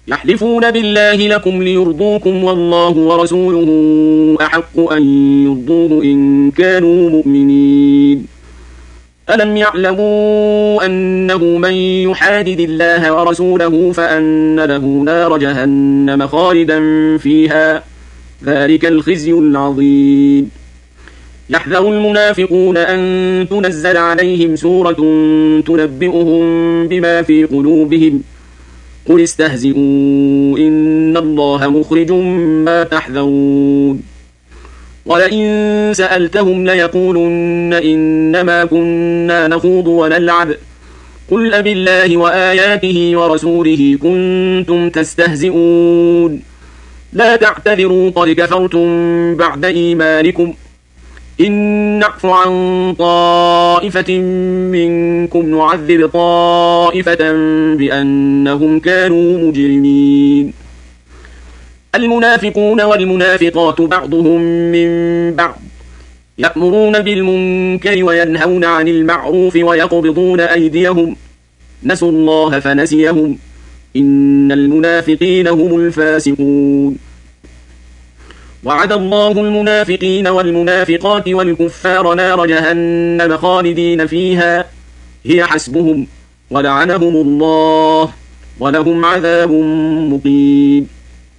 يحلفون بالله لكم ليرضوكم والله ورسوله أحق أن يرضوه إن كانوا مؤمنين. ألم يعلموا أنه من يحادد الله ورسوله فأن له نار جهنم خالدا فيها ذلك الخزي العظيم. يحذر المنافقون أن تنزل عليهم سورة تنبئهم بما في قلوبهم قل استهزئوا إن الله مخرج ما تحذرون. ولئن سألتهم ليقولن إنما كنا نخوض ونلعب قل أبالله وآياته ورسوله كنتم تستهزئون لا تعتذروا قد كفرتم بعد إيمانكم إن نعف عن طائفة منكم نعذب طائفة بأنهم كانوا مجرمين. المنافقون والمنافقات بعضهم من بعض يأمرون بالمنكر وينهون عن المعروف ويقبضون أيديهم نسوا الله فنسيهم إن المنافقين هم الفاسقون. وعد الله المنافقين والمنافقات والكفار نار جهنم خالدين فيها هي حسبهم ولعنهم الله ولهم عذاب مقيم.